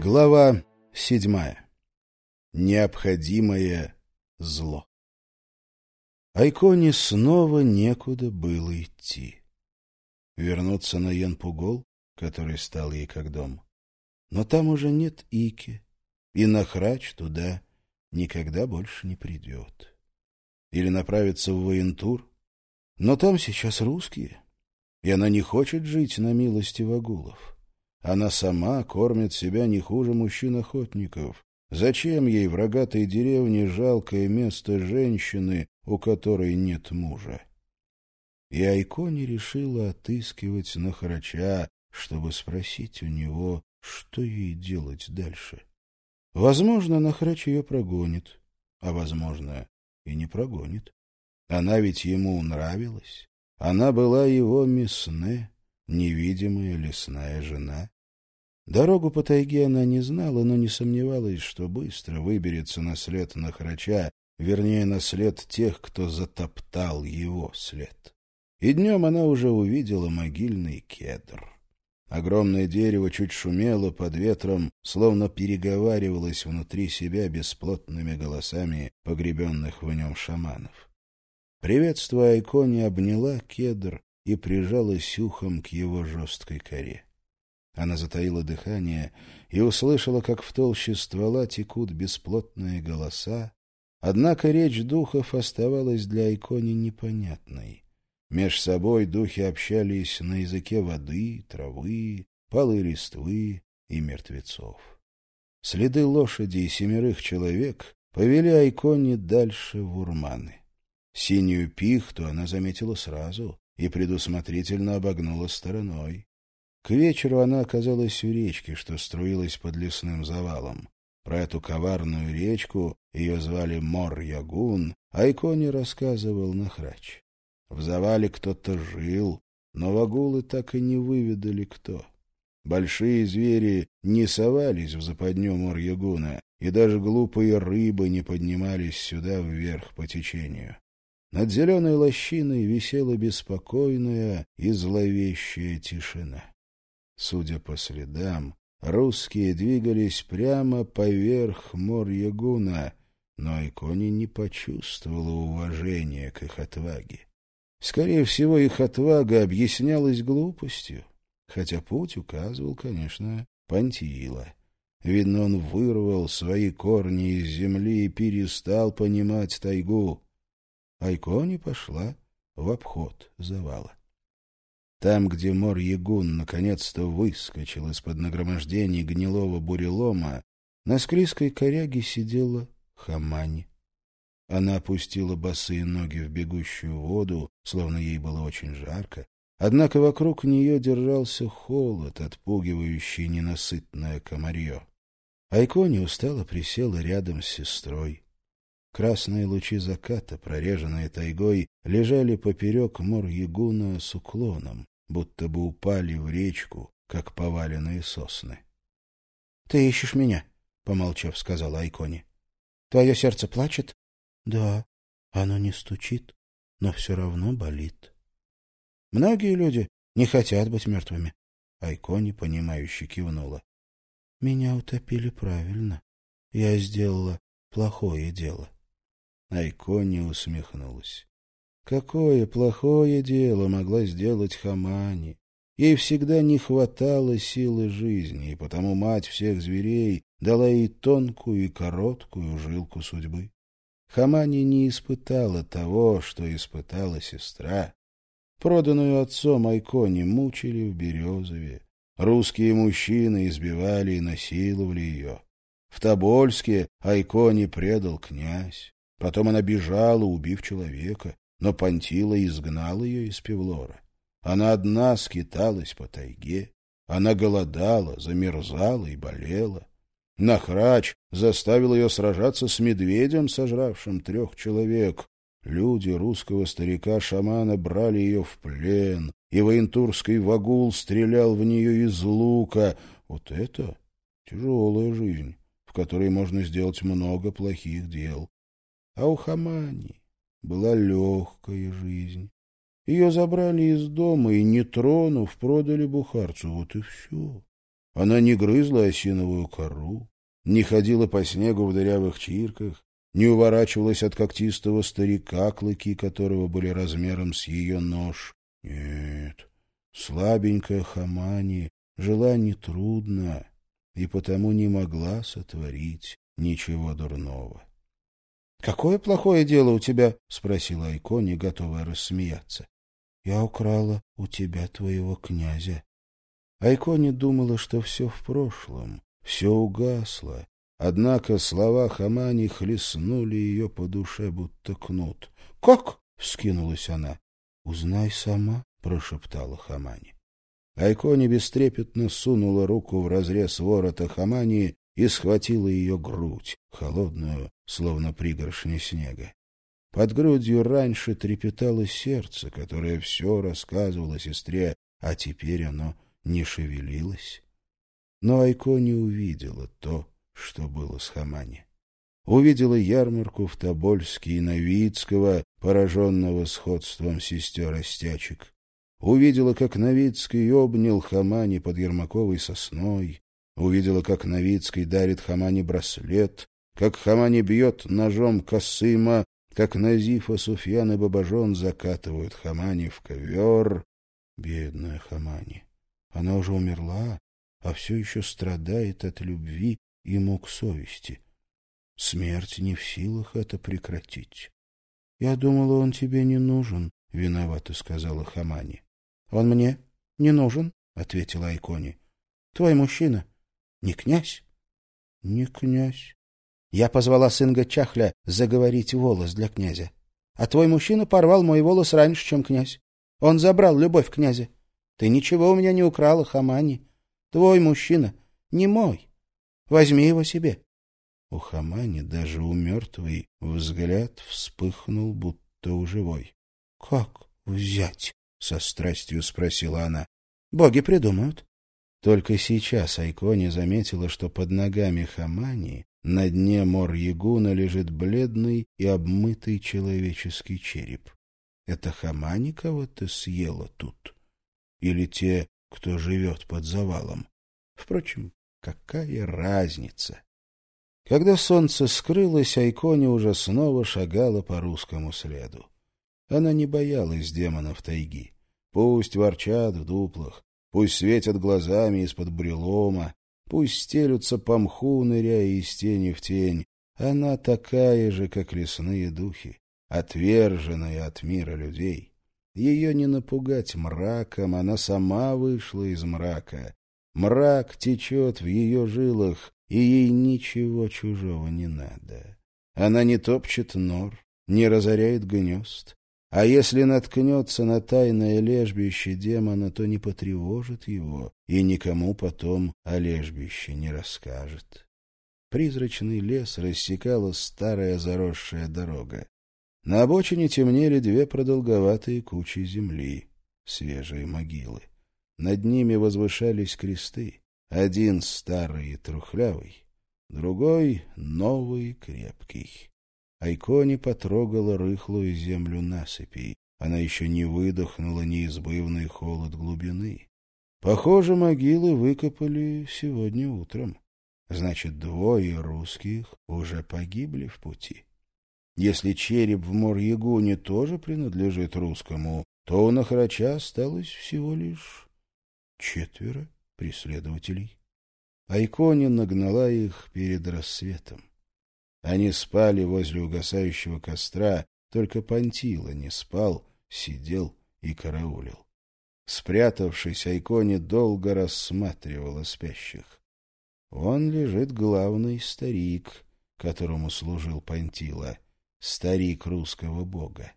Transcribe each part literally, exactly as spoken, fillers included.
Глава седьмая. Необходимое зло. Айконе снова некуда было идти. Вернуться на Янпугол, который стал ей как дом. Но там уже нет Ики, и Нахрач туда никогда больше не придет. Или направиться в Воентур, но там сейчас русские, и она не хочет жить на милости вагулов. Она сама кормит себя не хуже мужчин-охотников. Зачем ей в рогатой деревне жалкое место женщины, у которой нет мужа? И Айконе решила отыскивать Нахрача, чтобы спросить у него, что ей делать дальше. Возможно, Нахрач ее прогонит, а, возможно, и не прогонит. Она ведь ему нравилась. Она была его Месне, невидимая лесная жена. Дорогу по тайге она не знала, но не сомневалась, что быстро выберется на след Нахрача, вернее, на след тех, кто затоптал его след. И днем она уже увидела могильный кедр. Огромное дерево чуть шумело под ветром, словно переговаривалось внутри себя бесплотными голосами погребенных в нем шаманов. Приветствуя Айконе, обняла кедр и прижалась ухом к его жесткой коре. Она затаила дыхание и услышала, как в толще ствола текут бесплотные голоса, однако речь духов оставалась для Айконе непонятной. Меж собой духи общались на языке воды, травы, палой листвы и мертвецов. Следы лошади и семерых человек повели Айконе дальше в Урманы. Синюю пихту она заметила сразу и предусмотрительно обогнула стороной. К вечеру она оказалась у речки, что струилась под лесным завалом. Про эту коварную речку, ее звали Мор-Ягун, Айконе рассказывал Нахрач. В завале кто-то жил, но вагулы так и не выведали, кто. Большие звери не совались в западню Мор-Ягуна, и даже глупые рыбы не поднимались сюда вверх по течению. Над зеленой лощиной висела беспокойная и зловещая тишина. Судя по следам, русские двигались прямо поверх Мор-Ягуна, но Айконе не почувствовала уважения к их отваге. Скорее всего, их отвага объяснялась глупостью, хотя путь указывал, конечно, Пантиила. Видно, он вырвал свои корни из земли и перестал понимать тайгу. Айконе пошла в обход завала. Там, где Мор-Ягун наконец-то выскочил из-под нагромождений гнилого бурелома, на склизкой коряге сидела Хамани. Она опустила босые ноги в бегущую воду, словно ей было очень жарко, однако вокруг нее держался холод, отпугивающий ненасытное комарье. Айконе устало присела рядом с сестрой. Красные лучи заката, прореженные тайгой, лежали поперек Мор-Ягуна с уклоном, будто бы упали в речку, как поваленные сосны. — Ты ищешь меня? — помолчав, сказала Айконе. — Твое сердце плачет? — Да, оно не стучит, но все равно болит. — Многие люди не хотят быть мертвыми. Айконе, понимающе кивнула. — Меня утопили правильно. Я сделала плохое дело. Айконе усмехнулась. Какое плохое дело могла сделать Хамани? Ей всегда не хватало силы жизни, и потому мать всех зверей дала ей тонкую и короткую жилку судьбы. Хамани не испытала того, что испытала сестра. Проданную отцом Айконе мучили в Березове. Русские мужчины избивали и насиловали ее. В Тобольске Айконе предал князь. Потом она бежала, убив человека, но Пантила изгнал ее из Певлора. Она одна скиталась по тайге. Она голодала, замерзала и болела. Нахрач заставил ее сражаться с медведем, сожравшим трех человек. Люди русского старика-шамана брали ее в плен, и воентурский вагул стрелял в нее из лука. Вот это тяжелая жизнь, в которой можно сделать много плохих дел. А у Хамани была легкая жизнь. Ее забрали из дома и, не тронув, продали бухарцу. Вот и все. Она не грызла осиновую кору, не ходила по снегу в дырявых чирках, не уворачивалась от когтистого старика, клыки которого были размером с ее нож. Нет, слабенькая Хамани жила нетрудно и потому не могла сотворить ничего дурного. — Какое плохое дело у тебя? — спросила Айкони, готовая рассмеяться. — Я украла у тебя твоего князя. Айкони думала, что все в прошлом, все угасло, однако слова Хамани хлестнули ее по душе, будто кнут. — Как? — вскинулась она. — Узнай сама, — прошептала Хамани. Айкони бестрепетно сунула руку в разрез ворота Хамани и схватила ее грудь, холодную, словно пригоршня снега. Под грудью раньше трепетало сердце, которое все рассказывало сестре, а теперь оно не шевелилось. Но Айкони увидела то, что было с Хамани. Увидела ярмарку в Тобольске и Новицкого, пораженного сходством сестер-остячек. Увидела, как Новицкий обнял Хамани под Ермаковой сосной. Увидела, как Новицкий дарит Хамани браслет, как Хамани бьет ножом Касыма, как Назифа, Суфьян и Бабажон закатывают Хамани в ковер. Бедная Хамани. Она уже умерла, а все еще страдает от любви и мук совести. Смерть не в силах это прекратить. — Я думала, он тебе не нужен, — виновато сказала Хамани. — Он мне не нужен, — ответила Айкони. — Твой мужчина не князь? — Не князь. Я позвала Сынга Чахля заговорить волос для князя. А твой мужчина порвал мой волос раньше, чем князь. Он забрал любовь князя. Ты ничего у меня не украла, Хамани. Твой мужчина не мой. Возьми его себе. У Хамани, даже у мертвой, взгляд вспыхнул, будто у живой. — Как взять? — со страстью спросила она. — Боги придумают. Только сейчас Айкони заметила, что под ногами Хамани на дне Мор-Ягуна лежит бледный и обмытый человеческий череп. Это Хамани кого-то съела тут? Или те, кто живет под завалом? Впрочем, какая разница? Когда солнце скрылось, Айкони уже снова шагала по русскому следу. Она не боялась демонов тайги. Пусть ворчат в дуплах, пусть светят глазами из-под бурелома, пусть стелются по мху, ныряя из тени в тень. Она такая же, как лесные духи, отверженная от мира людей. Ее не напугать мраком, она сама вышла из мрака. Мрак течет в ее жилах, и ей ничего чужого не надо. Она не топчет нор, не разоряет гнезд. А если наткнется на тайное лежбище демона, то не потревожит его и никому потом о лежбище не расскажет. Призрачный лес рассекала старая заросшая дорога. На обочине темнели две продолговатые кучи земли, свежие могилы. Над ними возвышались кресты. Один старый и трухлявый, другой новый и крепкий. Айкони потрогала рыхлую землю насыпей. Она еще не выдохнула неизбывный холод глубины. Похоже, могилы выкопали сегодня утром. Значит, двое русских уже погибли в пути. Если череп в Мор-Ягуне тоже принадлежит русскому, то у Нахрача осталось всего лишь четверо преследователей. Айкони нагнала их перед рассветом. Они спали возле угасающего костра, только Пантила не спал, сидел и караулил. Спрятавшись, Айкони долго рассматривала спящих. Вон лежит главный старик, которому служил Пантила, старик русского бога.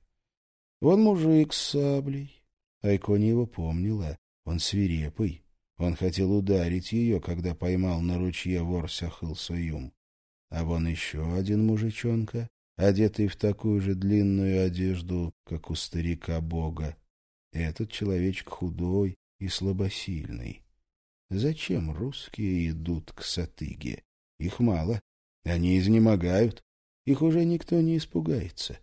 Вон мужик с саблей. Айкони его помнила, он свирепый. Он хотел ударить ее, когда поймал на ручье вор Сяхыл-Суюм. А вон еще один мужичонка, одетый в такую же длинную одежду, как у старика-бога. Этот человечек худой и слабосильный. Зачем русские идут к Сатыге? Их мало, они изнемогают, их уже никто не испугается.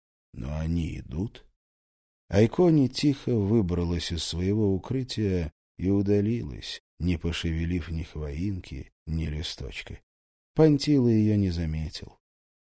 Но они идут. Айкони тихо выбралась из своего укрытия и удалилась, не пошевелив ни хвоинки, ни листочка. Пантила ее не заметил.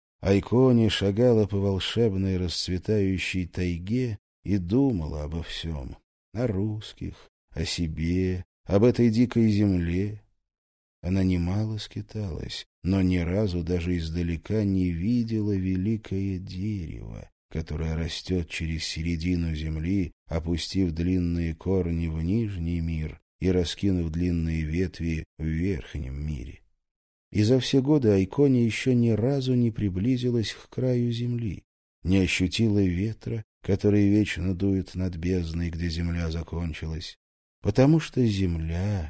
Айкони шагала по волшебной расцветающей тайге и думала обо всем. О русских, о себе, об этой дикой земле. Она немало скиталась, но ни разу даже издалека не видела великое дерево, которое растет через середину земли, опустив длинные корни в нижний мир и раскинув длинные ветви в верхнем мире. И за все годы Айкони еще ни разу не приблизилась к краю земли, не ощутила ветра, который вечно дует над бездной, где земля закончилась, потому что земля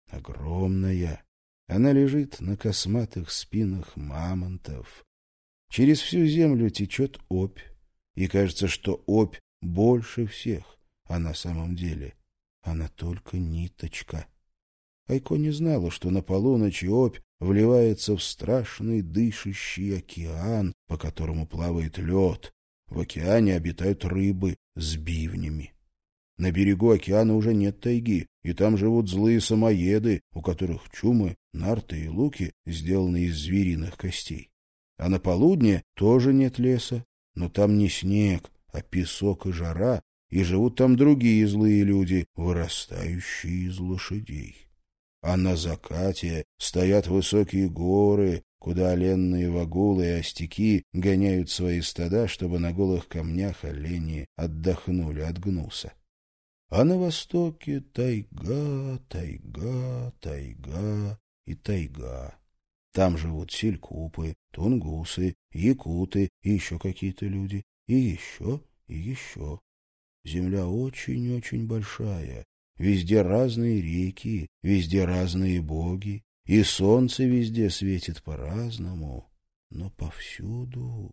огромная, она лежит на косматых спинах мамонтов. Через всю землю течет Обь, и кажется, что Обь больше всех, а на самом деле она только ниточка. Айкони знала, что на полуночь Обь вливается в страшный дышащий океан, по которому плавает лед. В океане обитают рыбы с бивнями. На берегу океана уже нет тайги, и там живут злые самоеды, у которых чумы, нарты и луки сделаны из звериных костей. А на полудне тоже нет леса, но там не снег, а песок и жара, и живут там другие злые люди, вырастающие из лошадей. А на закате стоят высокие горы, куда оленные вагулы и остяки гоняют свои стада, чтобы на голых камнях олени отдохнули от гнуса. А на востоке тайга, тайга, тайга и тайга. Там живут селькупы, тунгусы, якуты и еще какие-то люди, и еще, и еще. Земля очень-очень большая. Везде разные реки, везде разные боги, и солнце везде светит по-разному. Но повсюду,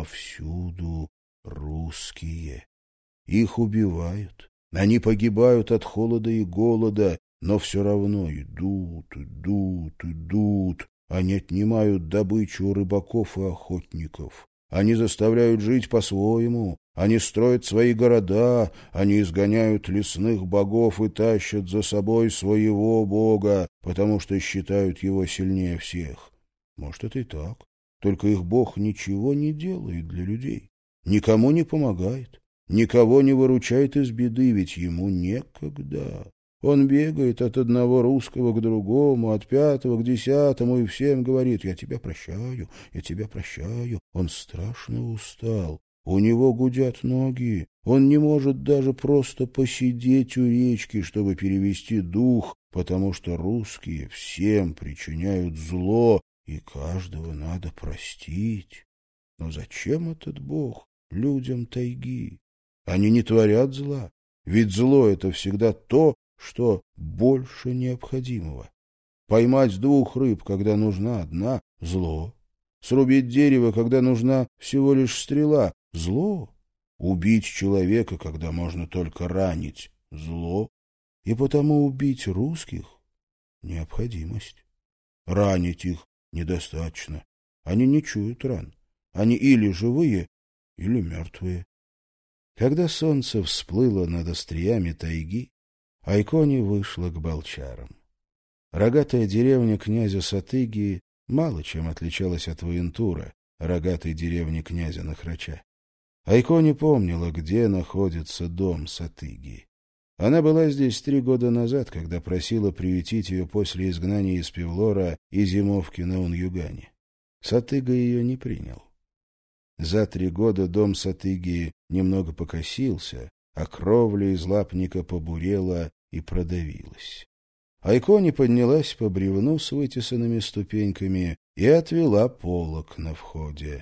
повсюду русские. Их убивают, они погибают от холода и голода, но все равно идут, идут, идут. Они отнимают добычу у рыбаков и охотников. Они заставляют жить по-своему, они строят свои города, они изгоняют лесных богов и тащат за собой своего бога, потому что считают его сильнее всех. Может, это и так, только их бог ничего не делает для людей, никому не помогает, никого не выручает из беды, ведь ему некогда. Он бегает от одного русского к другому, от пятого к десятому, и всем говорит: «Я тебя прощаю, я тебя прощаю». Он страшно устал, у него гудят ноги, он не может даже просто посидеть у речки, чтобы перевести дух, потому что русские всем причиняют зло, и каждого надо простить. Но зачем этот бог людям тайги? Они не творят зла, ведь зло — это всегда то, что больше необходимого. Поймать двух рыб, когда нужна одна — зло. Срубить дерево, когда нужна всего лишь стрела — зло. Убить человека, когда можно только ранить — зло. И потому убить русских — необходимость. Ранить их недостаточно. Они не чуют ран. Они или живые, или мертвые. Когда солнце всплыло над остриями тайги, Айкони вышла к балчарам. Рогатая деревня князя Сатыги мало чем отличалась от Воентура, рогатой деревни князя Нахрача. Айкони помнила, где находится дом Сатыги. Она была здесь три года назад, когда просила приютить ее после изгнания из Певлора и зимовки на Унюгане. Сатыга ее не принял. За три года дом Сатыги немного покосился, а кровля из лапника побурела и продавилась. Айкони поднялась по бревну с вытесанными ступеньками и отвела полог на входе.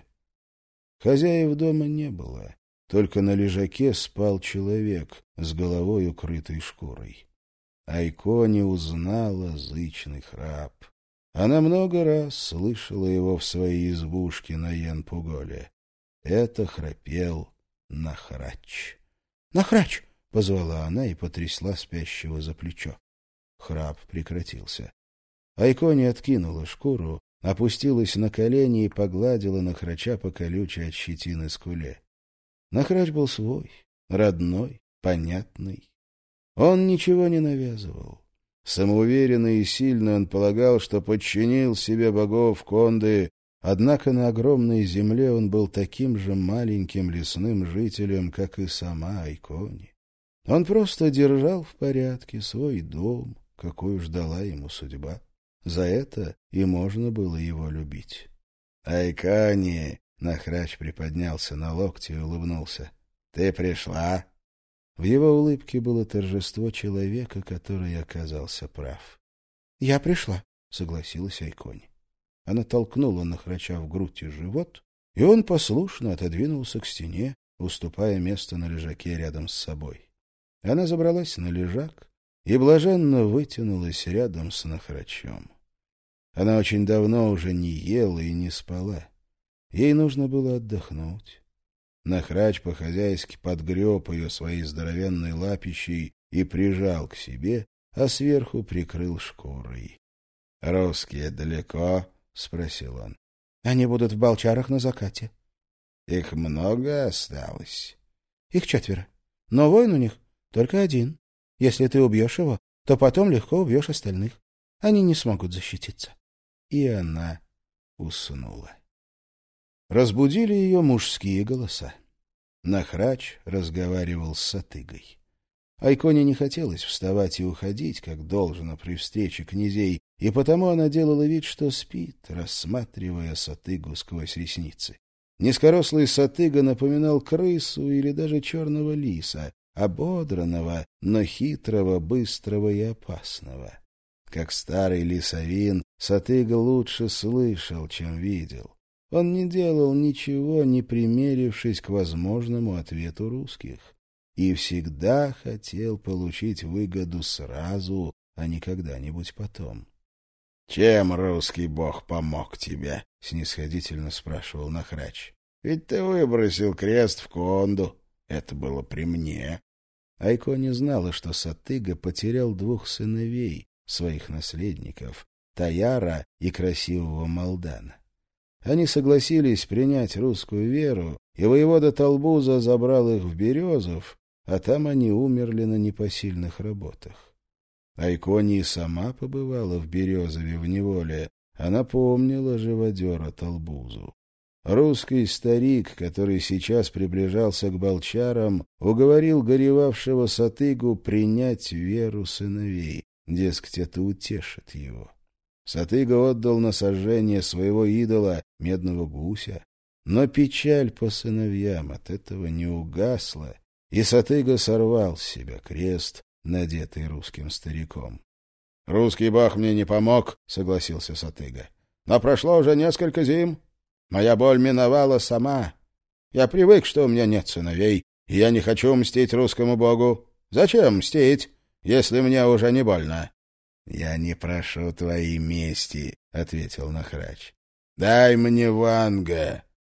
Хозяев дома не было, только на лежаке спал человек с головой, укрытой шкурой. Айкони узнала зычный храп. Она много раз слышала его в своей избушке на Янпуголе. Это храпел Нахрач. «Нахрач!» — позвала она и потрясла спящего за плечо. Храп прекратился. Айкони откинула шкуру, опустилась на колени и погладила Нахрача по колючей от щетины скуле. Нахрач был свой, родной, понятный. Он ничего не навязывал. Самоуверенный и сильный он полагал, что подчинил себе богов Конды, однако на огромной земле он был таким же маленьким лесным жителем, как и сама Айкони. Он просто держал в порядке свой дом, какую ждала ему судьба. За это и можно было его любить. «Айкони!» — Нахрач приподнялся на локте и улыбнулся. «Ты пришла?» В его улыбке было торжество человека, который оказался прав. «Я пришла», — согласилась Айкони. Она толкнула Нахрача в грудь и живот, и он послушно отодвинулся к стене, уступая место на лежаке рядом с собой. Она забралась на лежак и блаженно вытянулась рядом с Нахрачом. Она очень давно уже не ела и не спала. Ей нужно было отдохнуть. Нахрач по-хозяйски подгреб ее своей здоровенной лапищей и прижал к себе, а сверху прикрыл шкурой. — Русские далеко? — спросил он. — Они будут в Балчарах на закате. — Их много осталось? — Их четверо. Но воин у них только один. Если ты убьешь его, то потом легко убьешь остальных. Они не смогут защититься. И она уснула. Разбудили ее мужские голоса. Нахрач разговаривал с Сатыгой. Айконе не хотелось вставать и уходить, как должно при встрече князей, и потому она делала вид, что спит, рассматривая Сатыгу сквозь ресницы. Низкорослый Сатыга напоминал крысу или даже черного лиса, ободранного, но хитрого, быстрого и опасного. Как старый лисовин, Сатыга лучше слышал, чем видел. Он не делал ничего, не примерившись к возможному ответу русских, и всегда хотел получить выгоду сразу, а не когда-нибудь потом. — Чем русский бог помог тебе? — снисходительно спрашивал Нахрач. — Ведь ты выбросил крест в Конду. Это было при мне. Айкони знала, что Сатыга потерял двух сыновей, своих наследников, Таяра и красивого Малдана. Они согласились принять русскую веру, и воевода Талбуза забрал их в Березов, а там они умерли на непосильных работах. Айкони сама побывала в Березове в неволе, она помнила живодера Талбузу. Русский старик, который сейчас приближался к Балчарам, уговорил горевавшего Сатыгу принять веру сыновей, дескать, это утешит его. Сатыга отдал на сожжение своего идола, медного гуся, но печаль по сыновьям от этого не угасла, и Сатыга сорвал с себя крест, надетый русским стариком. — Русский бог мне не помог, — согласился Сатыга. — Но прошло уже несколько зим. Моя боль миновала сама. Я привык, что у меня нет сыновей, и я не хочу мстить русскому богу. Зачем мстить, если мне уже не больно? — Я не прошу твоей мести, — ответил Нахрач. — Дай мне Ванга.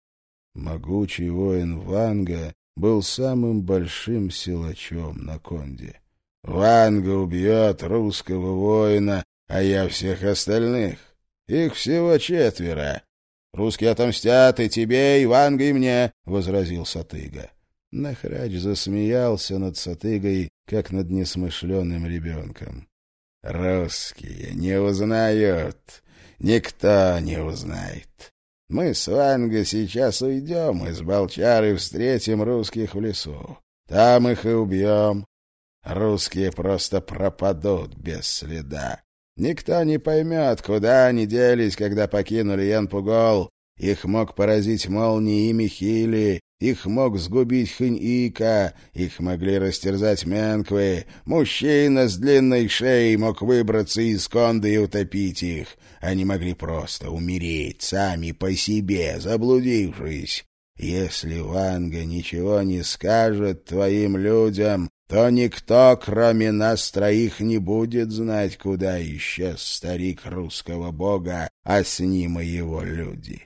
Могучий воин Ванга был самым большим силачом на Конде. Ванга убьет русского воина, а я всех остальных. Их всего четверо. Русские отомстят и тебе, и Ванга, и мне, — возразил Сатыга. Нахрач засмеялся над Сатыгой, как над несмышленым ребенком. — Русские не узнают, никто не узнает. Мы с Ванга сейчас уйдем из Балчар и встретим русских в лесу. Там их и убьем. Русские просто пропадут без следа. Никто не поймет, куда они делись, когда покинули Янпугол. Их мог поразить молнией Михили, их мог сгубить Хынь-Ика, их могли растерзать Менквы. Мужчина с длинной шеей мог выбраться из Конды и утопить их. Они могли просто умереть сами по себе, заблудившись. Если Ванга ничего не скажет твоим людям, то никто, кроме нас троих, не будет знать, куда исчез старик русского бога, а с ним и его люди.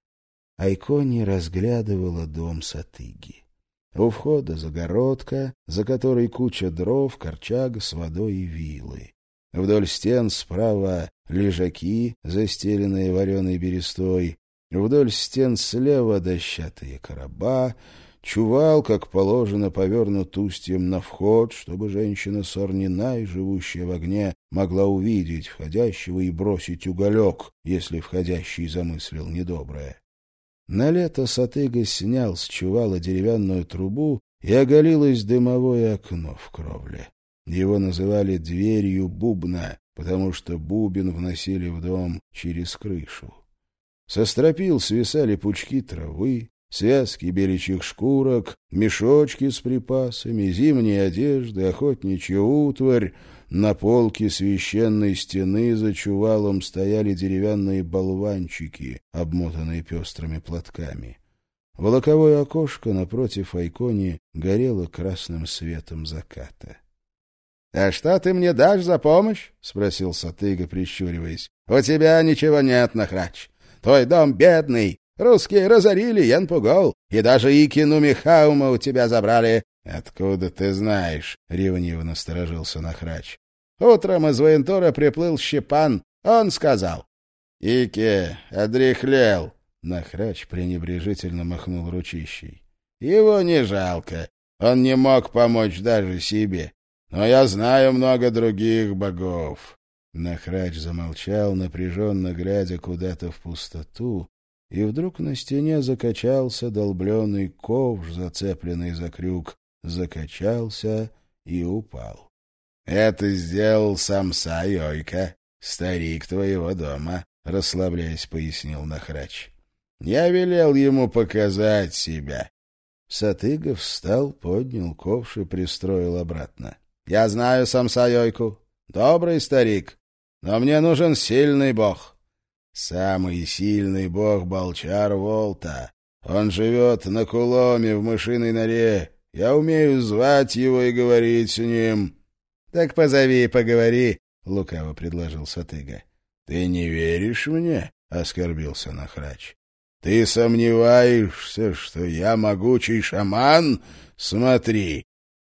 Айкони разглядывала дом Сатыги. У входа загородка, за которой куча дров, корчага с водой и вилы. Вдоль стен справа лежаки, застеленные вареной берестой. Вдоль стен слева дощатые короба, чувал, как положено, повернут устьем на вход, чтобы женщина Сорнинай, живущая в огне, могла увидеть входящего и бросить уголек, если входящий замыслил недоброе. На лето Сатыга снял с чувала деревянную трубу, и оголилось дымовое окно в кровле. Его называли дверью бубна, потому что бубен вносили в дом через крышу. Со стропил свисали пучки травы, связки беличьих шкурок, мешочки с припасами, зимние одежды, охотничья утварь. На полке священной стены за чувалом стояли деревянные болванчики, обмотанные пестрыми платками. Волоковое окошко напротив Айкони горело красным светом заката. — А что ты мне дашь за помощь? — спросил Сатыга, прищуриваясь. — У тебя ничего нет, Нахрач. Твой дом бедный. Русские разорили Янпугол, и даже Икину Михаума у тебя забрали. — Откуда ты знаешь? — ревниво насторожился Нахрач. — Утром из воентура приплыл Щепан. Он сказал. — Ике одряхлел. Нахрач пренебрежительно махнул ручищей. — Его не жалко. Он не мог помочь даже себе. Но я знаю много других богов. Нахрач замолчал, напряженно глядя куда-то в пустоту, и вдруг на стене закачался долбленный ковш, зацепленный за крюк, закачался и упал. — Это сделал самса Йойка, старик твоего дома, — расслабляясь, пояснил Нахрач. — Я велел ему показать себя. Сатыга встал, поднял ковш и пристроил обратно. — Я знаю самса Йойку. Добрый старик. Но мне нужен сильный бог. Самый сильный бог Балчар Волта. Он живет на Куломе в мышиной норе. Я умею звать его и говорить с ним. — Так позови и поговори, — лукаво предложил Сатыга. — Ты не веришь мне? — оскорбился Нахрач. — Ты сомневаешься, что я могучий шаман? Смотри.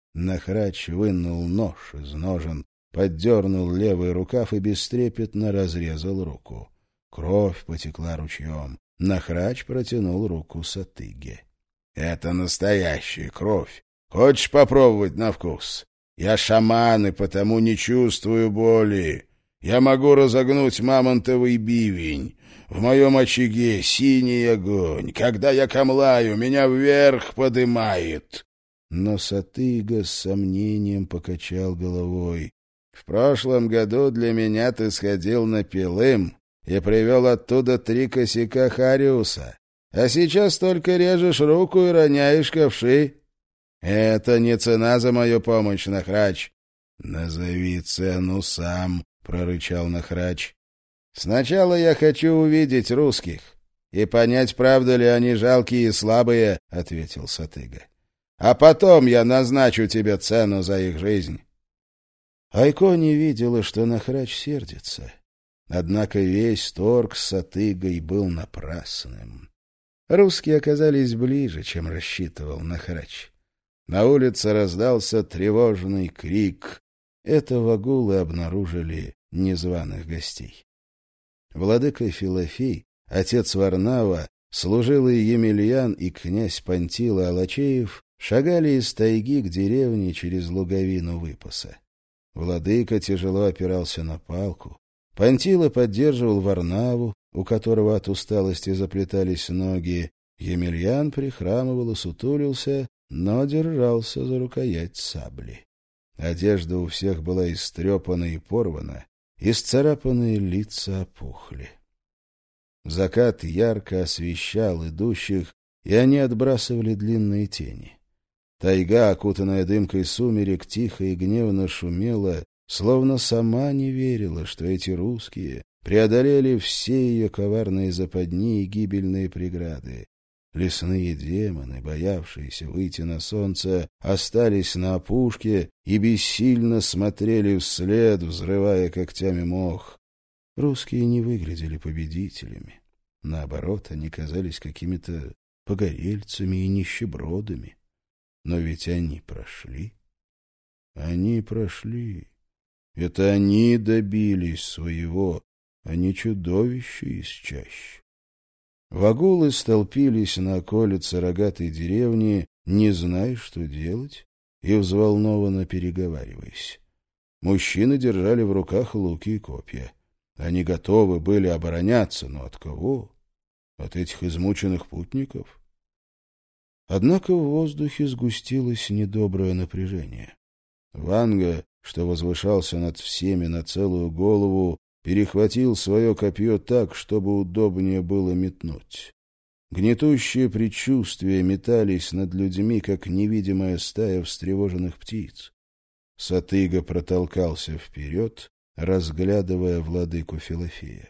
Нахрач вынул нож из ножен, поддернул левый рукав и бестрепетно разрезал руку. Кровь потекла ручьем. Нахрач протянул руку Сатыге. — Это настоящая кровь. Хочешь попробовать на вкус? Я шаман и потому не чувствую боли. Я могу разогнуть мамонтовый бивень. В моем очаге синий огонь. Когда я камлаю, меня вверх подымает. Но Сатыга с сомнением покачал головой. — В прошлом году для меня ты сходил на Пилым и привел оттуда три косяка Хариуса, а сейчас только режешь руку и роняешь ковши. Это не цена за мою помощь, Нахрач. — Назови цену сам, — прорычал Нахрач. — Сначала я хочу увидеть русских и понять, правда ли они жалкие и слабые, — ответил Сатыга. — А потом я назначу тебе цену за их жизнь. Айкони видела, что Нахрач сердится. Однако весь торг с Сатыгой был напрасным. Русские оказались ближе, чем рассчитывал Нахрач. На улице раздался тревожный крик. Это вагулы обнаружили незваных гостей. Владыка Филофей, отец Варнава, служилый Емельян и князь Пантила Алачеев шагали из тайги к деревне через луговину выпаса. Владыка тяжело опирался на палку. Пантила поддерживал Варнаву, у которого от усталости заплетались ноги. Емельян прихрамывал и сутулился, но держался за рукоять сабли. Одежда у всех была истрепана и порвана, исцарапанные лица опухли. Закат ярко освещал идущих, и они отбрасывали длинные тени. Тайга, окутанная дымкой сумерек, тихо и гневно шумела, словно сама не верила, что эти русские преодолели все ее коварные западни и гибельные преграды. Лесные демоны, боявшиеся выйти на солнце, остались на опушке и бессильно смотрели вслед, взрывая когтями мох. Русские не выглядели победителями. Наоборот, они казались какими-то погорельцами и нищебродами. Но ведь они прошли. Они прошли. Это они добились своего, а не чудовища из чащ. Вагулы столпились на околице рогатой деревни, не зная, что делать, и взволнованно переговариваясь. Мужчины держали в руках луки и копья. Они готовы были обороняться, но от кого? От этих измученных путников? Однако в воздухе сгустилось недоброе напряжение. Ванга, что возвышался над всеми на целую голову, перехватил свое копье так, чтобы удобнее было метнуть. Гнетущие предчувствия метались над людьми, как невидимая стая встревоженных птиц. Сатыга протолкался вперед, разглядывая владыку Филофея.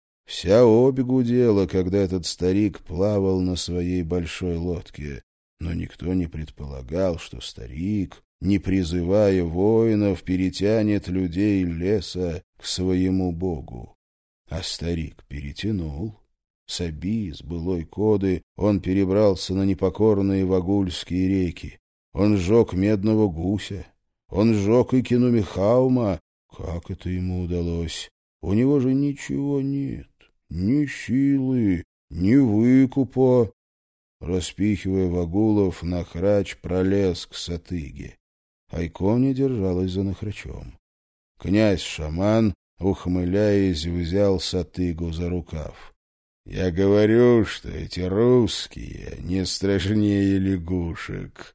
Вся обь гудела, когда этот старик плавал на своей большой лодке, но никто не предполагал, что старик, не призывая воинов, перетянет людей леса к своему богу. А старик перетянул. С Оби, с былой Коды, он перебрался на непокорные вагульские реки. Он сжег медного гуся. Он сжег и Кинумихаума. Как это ему удалось? У него же ничего нет. Ни силы, ни выкупа. Распихивая вагулов, Нахрач пролез к Сатыге. Айкони держалась за Нахрачом. Князь-шаман, ухмыляясь, взял Сатыгу за рукав. — Я говорю, что эти русские не страшнее лягушек.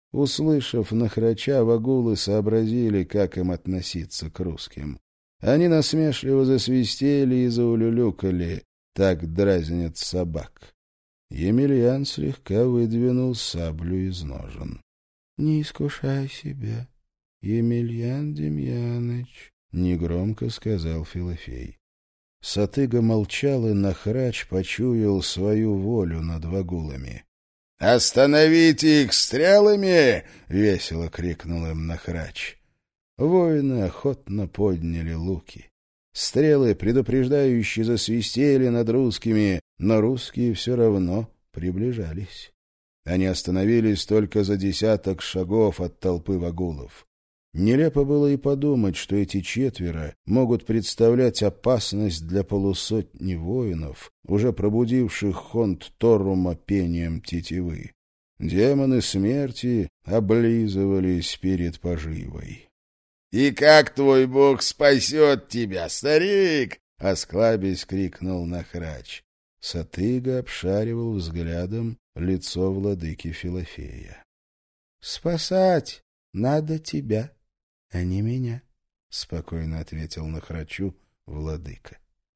Услышав Нахрача, вагулы сообразили, как им относиться к русским. Они насмешливо засвистели и заулюлюкали, так дразнят собак. Емельян слегка выдвинул саблю из ножен. — Не искушай себя, Емельян Демьяныч, — негромко сказал Филофей. Сатыга молчал, и Нахрач почуял свою волю над вагулами. — Остановите их стрелами! — весело крикнул им Нахрач. Воины охотно подняли луки. Стрелы, предупреждающие, засвистели над русскими, но русские все равно приближались. Они остановились только за десяток шагов от толпы вагулов. Нелепо было и подумать, что эти четверо могут представлять опасность для полусотни воинов, уже пробудивших хонт Торрума пением тетивы. Демоны смерти облизывались перед поживой. — И как твой бог спасет тебя, старик? — осклабясь крикнул Нахрач. Сатыга обшаривал взглядом лицо владыки Филофея. — Спасать надо тебя, а не меня, — спокойно ответил Нахрачу владыка.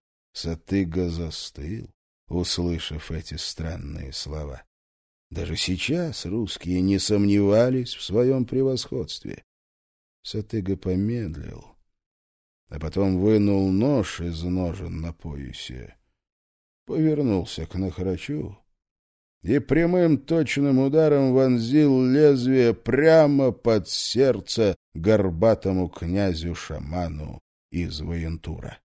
Сатыга застыл, услышав эти странные слова. Даже сейчас русские не сомневались в своем превосходстве. Сатыга помедлил, а потом вынул нож из ножен на поясе, повернулся к Нахрачу и прямым точным ударом вонзил лезвие прямо под сердце горбатому князю-шаману из Воентура.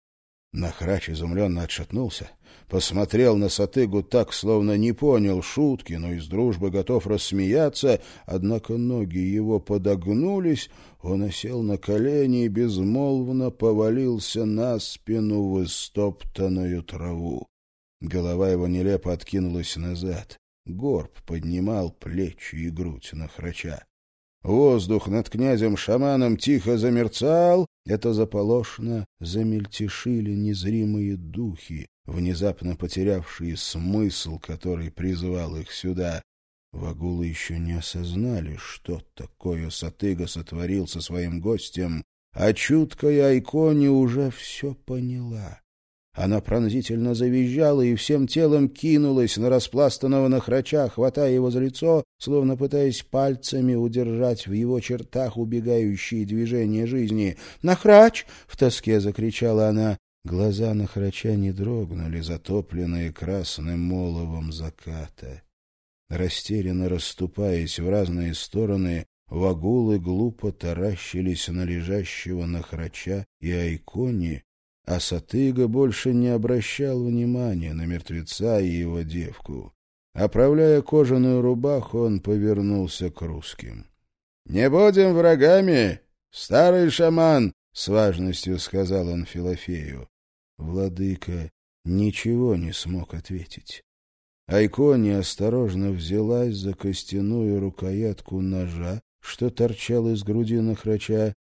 Нахрач изумленно отшатнулся, посмотрел на Сатыгу так, словно не понял шутки, но из дружбы готов рассмеяться, однако ноги его подогнулись, он осел на колени и безмолвно повалился на спину в истоптанную траву. Голова его нелепо откинулась назад. Горб поднимал плечи и грудь Нахрача. Воздух над князем-шаманом тихо замерцал, это заполошно замельтешили незримые духи, внезапно потерявшие смысл, который призывал их сюда. Вагулы еще не осознали, что такое Сатыга сотворил со своим гостем, а чуткая Айкони уже все поняла. Она пронзительно завизжала и всем телом кинулась на распластанного Нахрача, хватая его за лицо, словно пытаясь пальцами удержать в его чертах убегающие движения жизни. «Нахрач!» — в тоске закричала она. Глаза Нахрача не дрогнули, затопленные красным моловом заката. Растерянно расступаясь в разные стороны, вагулы глупо таращились на лежащего Нахрача и Айкони, а Сатыга больше не обращал внимания на мертвеца и его девку. Оправляя кожаную рубаху, он повернулся к русским. — Не будем врагами, старый шаман! — с важностью сказал он Филофею. Владыка ничего не смог ответить. Айкони осторожно взялась за костяную рукоятку ножа, что торчал из груди Нахрача,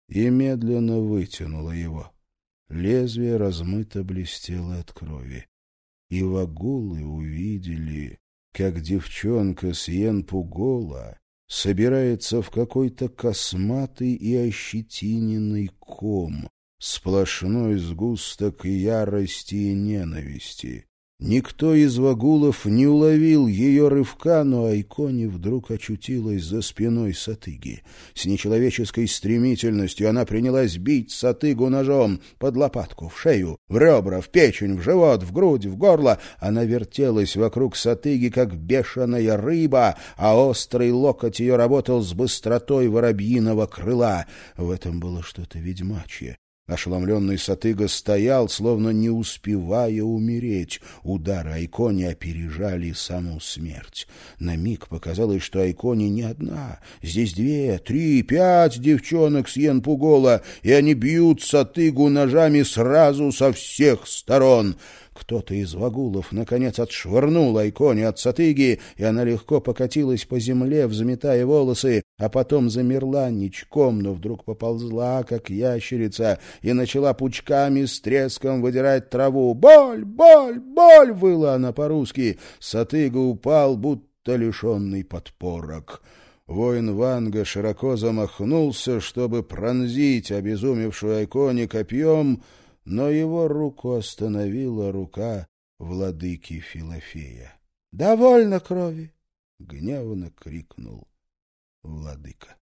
и медленно вытянула его. Лезвие размыто блестело от крови. И вагулы увидели, как девчонка с Йен-Пугола собирается в какой-то косматый и ощетиненный ком, сплошной сгусток ярости и ненависти. Никто из вагулов не уловил ее рывка, но Айкони вдруг очутилась за спиной Сатыги. С нечеловеческой стремительностью она принялась бить Сатыгу ножом под лопатку, в шею, в ребра, в печень, в живот, в грудь, в горло. Она вертелась вокруг Сатыги, как бешеная рыба, а острый локоть ее работал с быстротой воробьиного крыла. В этом было что-то ведьмачье. Ошеломленный Сатыга стоял, словно не успевая умереть. Удары Айкони опережали саму смерть. На миг показалось, что Айкони не одна. Здесь две, три, пять девчонок с Йен-Пугола, и они бьют Сатыгу ножами сразу со всех сторон. Кто-то из вагулов, наконец, отшвырнул Айкони от Сатыги, и она легко покатилась по земле, взметая волосы, а потом замерла ничком, но вдруг поползла, как ящерица, и начала пучками с треском выдирать траву. «Боль! Боль! Боль!» — выла она по-русски. Сатыга упал, будто лишенный подпорок. Воин Ванга широко замахнулся, чтобы пронзить обезумевшую Айкони копьем, но его руку остановила рука владыки Филофея. «Довольно крови!» — гневно крикнул владыка.